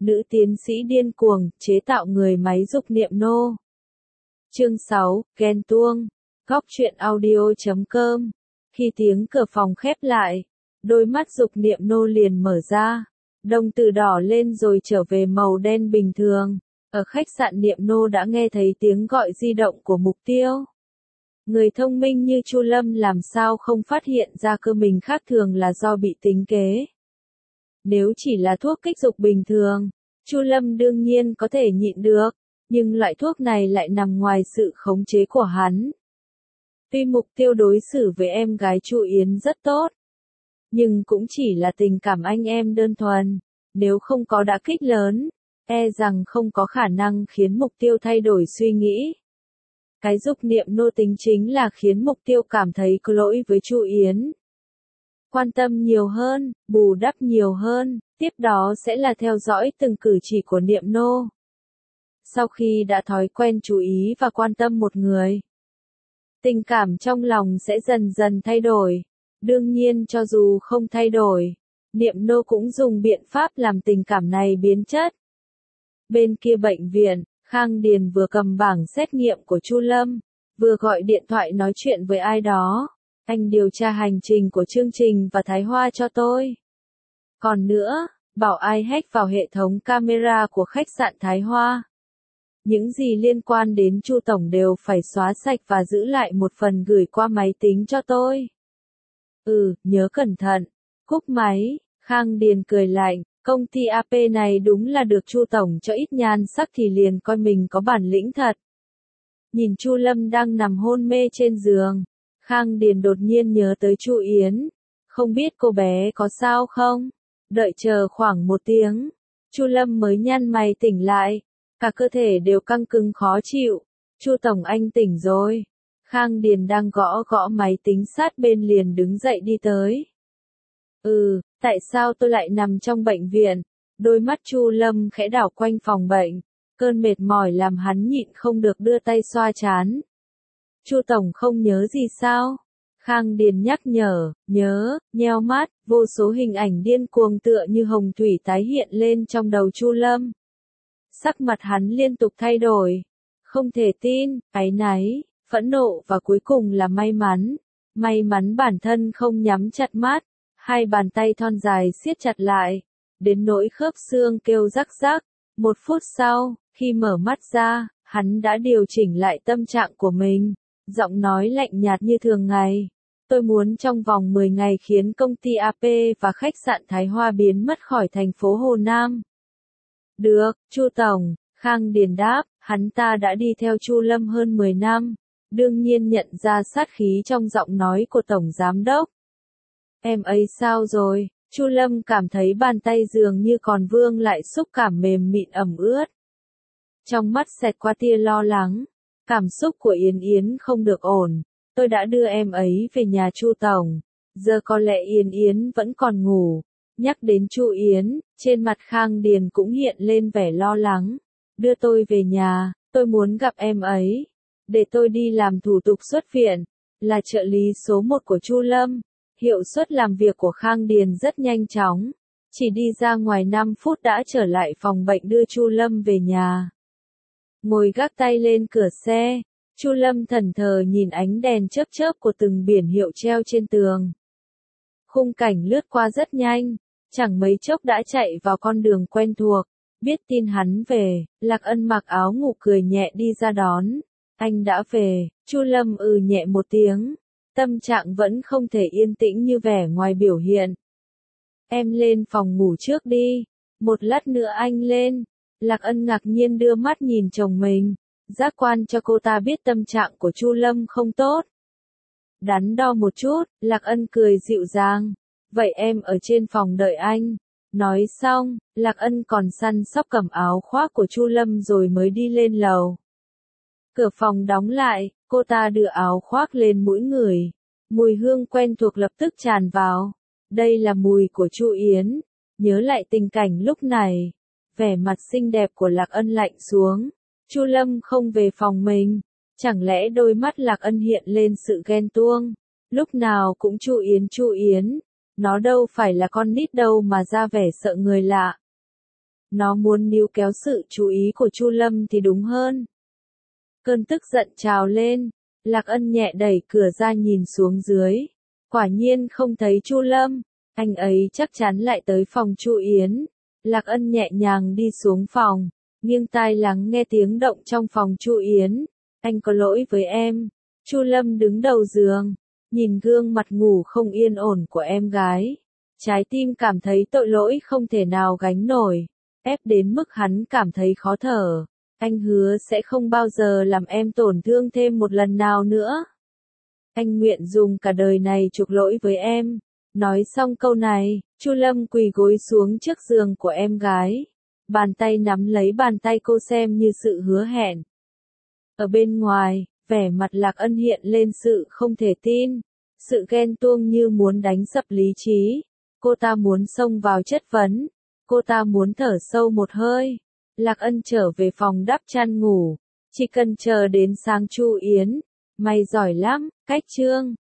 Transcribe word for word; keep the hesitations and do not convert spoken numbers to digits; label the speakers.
Speaker 1: Nữ tiến sĩ điên cuồng, chế tạo người máy dục niệm nô. Chương sáu, ghen tuông. Góc truyện audio chấm com. Khi tiếng cửa phòng khép lại, đôi mắt dục niệm nô liền mở ra. Đồng tử đỏ lên rồi trở về màu đen bình thường. Ở khách sạn niệm nô đã nghe thấy tiếng gọi di động của mục tiêu. Người thông minh như Chu Lâm làm sao không phát hiện ra cơ mình khác thường là do bị tính kế. Nếu chỉ là thuốc kích dục bình thường, Chu Lâm đương nhiên có thể nhịn được, nhưng loại thuốc này lại nằm ngoài sự khống chế của hắn. Tuy mục tiêu đối xử với em gái Chu Yến rất tốt, nhưng cũng chỉ là tình cảm anh em đơn thuần, nếu không có đả kích lớn, e rằng không có khả năng khiến mục tiêu thay đổi suy nghĩ. Cái dục niệm nô tính chính là khiến mục tiêu cảm thấy có lỗi với Chu Yến. Quan tâm nhiều hơn, bù đắp nhiều hơn, tiếp đó sẽ là theo dõi từng cử chỉ của niệm nô. Sau khi đã thói quen chú ý và quan tâm một người, tình cảm trong lòng sẽ dần dần thay đổi. Đương nhiên cho dù không thay đổi, niệm nô cũng dùng biện pháp làm tình cảm này biến chất. Bên kia bệnh viện, Khang Điền vừa cầm bảng xét nghiệm của Chu Lâm, vừa gọi điện thoại nói chuyện với ai đó. Anh điều tra hành trình của chương trình và Thái Hoa cho tôi. Còn nữa, bảo ai hack vào hệ thống camera của khách sạn Thái Hoa. Những gì liên quan đến Chu Tổng đều phải xóa sạch và giữ lại một phần gửi qua máy tính cho tôi. Ừ, nhớ cẩn thận. Cúp máy, Khang Điền cười lạnh, công ty a pê này đúng là được Chu Tổng cho ít nhan sắc thì liền coi mình có bản lĩnh thật. Nhìn Chu Lâm đang nằm hôn mê trên giường, Khang Điền đột nhiên nhớ tới Chu Yến. Không biết cô bé có sao không? Đợi chờ khoảng một tiếng, Chu Lâm mới nhăn mày tỉnh lại. Cả cơ thể đều căng cứng khó chịu. Chu Tổng anh tỉnh rồi. Khang Điền đang gõ gõ máy tính sát bên liền đứng dậy đi tới. Ừ, tại sao tôi lại nằm trong bệnh viện? Đôi mắt Chu Lâm khẽ đảo quanh phòng bệnh. Cơn mệt mỏi làm hắn nhịn không được đưa tay xoa trán. Chu Tổng không nhớ gì sao? Khang Điền nhắc nhở, nhớ, nheo mắt, vô số hình ảnh điên cuồng tựa như hồng thủy tái hiện lên trong đầu Chu Lâm. Sắc mặt hắn liên tục thay đổi. Không thể tin, áy náy, phẫn nộ và cuối cùng là may mắn. May mắn bản thân không nhắm chặt mắt. Hai bàn tay thon dài siết chặt lại. Đến nỗi khớp xương kêu rắc rắc. Một phút sau, khi mở mắt ra, hắn đã điều chỉnh lại tâm trạng của mình. Giọng nói lạnh nhạt như thường ngày. Tôi muốn trong vòng mười ngày khiến công ty a pê và khách sạn Thái Hoa biến mất khỏi thành phố Hồ Nam. Được, Chu Tổng, Khang Điền đáp, hắn ta đã đi theo Chu Lâm hơn mười năm, đương nhiên nhận ra sát khí trong giọng nói của Tổng Giám Đốc. Em ấy sao rồi? Chu Lâm cảm thấy bàn tay dường như còn vương lại xúc cảm mềm mịn ẩm ướt. Trong mắt xẹt qua tia lo lắng, cảm xúc của Yến Yến không được ổn, tôi đã đưa em ấy về nhà Chu Tổng, giờ có lẽ Yến Yến vẫn còn ngủ. Nhắc đến Chu Yến, trên mặt Khang Điền cũng hiện lên vẻ lo lắng. Đưa tôi về nhà, tôi muốn gặp em ấy. Để tôi đi làm thủ tục xuất viện. Là trợ lý số một của Chu Lâm. Hiệu suất làm việc của Khang Điền rất nhanh chóng. Chỉ đi ra ngoài năm phút đã trở lại phòng bệnh đưa Chu Lâm về nhà. Ngồi gác tay lên cửa xe, Chu Lâm thẫn thờ nhìn ánh đèn chớp chớp của từng biển hiệu treo trên tường. Khung cảnh lướt qua rất nhanh. Chẳng mấy chốc đã chạy vào con đường quen thuộc, biết tin hắn về, Lạc Ân mặc áo ngủ cười nhẹ đi ra đón. Anh đã về, Chu Lâm ừ nhẹ một tiếng, tâm trạng vẫn không thể yên tĩnh như vẻ ngoài biểu hiện. Em lên phòng ngủ trước đi, một lát nữa anh lên. Lạc Ân ngạc nhiên đưa mắt nhìn chồng mình, giác quan cho cô ta biết tâm trạng của Chu Lâm không tốt. Đắn đo một chút, Lạc Ân cười dịu dàng. Vậy em ở trên phòng đợi anh. Nói xong, Lạc Ân còn săn sóc cầm áo khoác của Chu Lâm rồi mới đi lên lầu. Cửa phòng đóng lại, cô ta đưa áo khoác lên mũi người. Mùi hương quen thuộc lập tức tràn vào. Đây là mùi của Chu Yến. Nhớ lại tình cảnh lúc này, vẻ mặt xinh đẹp của Lạc Ân lạnh xuống. Chu Lâm không về phòng mình. Chẳng lẽ đôi mắt Lạc Ân hiện lên sự ghen tuông. Lúc nào cũng Chu Yến Chu Yến. Nó đâu phải là con nít đâu mà ra vẻ sợ người lạ. Nó muốn níu kéo sự chú ý của Chu Lâm thì đúng hơn. Cơn tức giận trào lên, Lạc Ân nhẹ đẩy cửa ra nhìn xuống dưới. Quả nhiên không thấy Chu Lâm, anh ấy chắc chắn lại tới phòng Chu Yến. Lạc Ân nhẹ nhàng đi xuống phòng, nghiêng tai lắng nghe tiếng động trong phòng Chu Yến. Anh có lỗi với em. Chu Lâm đứng đầu giường, nhìn gương mặt ngủ không yên ổn của em gái. Trái tim cảm thấy tội lỗi không thể nào gánh nổi, ép đến mức hắn cảm thấy khó thở. Anh hứa sẽ không bao giờ làm em tổn thương thêm một lần nào nữa. Anh nguyện dùng cả đời này chuộc lỗi với em. Nói xong câu này, Chu Lâm quỳ gối xuống trước giường của em gái. Bàn tay nắm lấy bàn tay cô xem như sự hứa hẹn. Ở bên ngoài, vẻ mặt Lạc Ân hiện lên sự không thể tin. Sự ghen tuông như muốn đánh sập lý trí. Cô ta muốn xông vào chất vấn. Cô ta muốn thở sâu một hơi. Lạc Ân trở về phòng đắp chăn ngủ. Chỉ cần chờ đến sáng Chu Yến. Mày giỏi lắm, cách chương.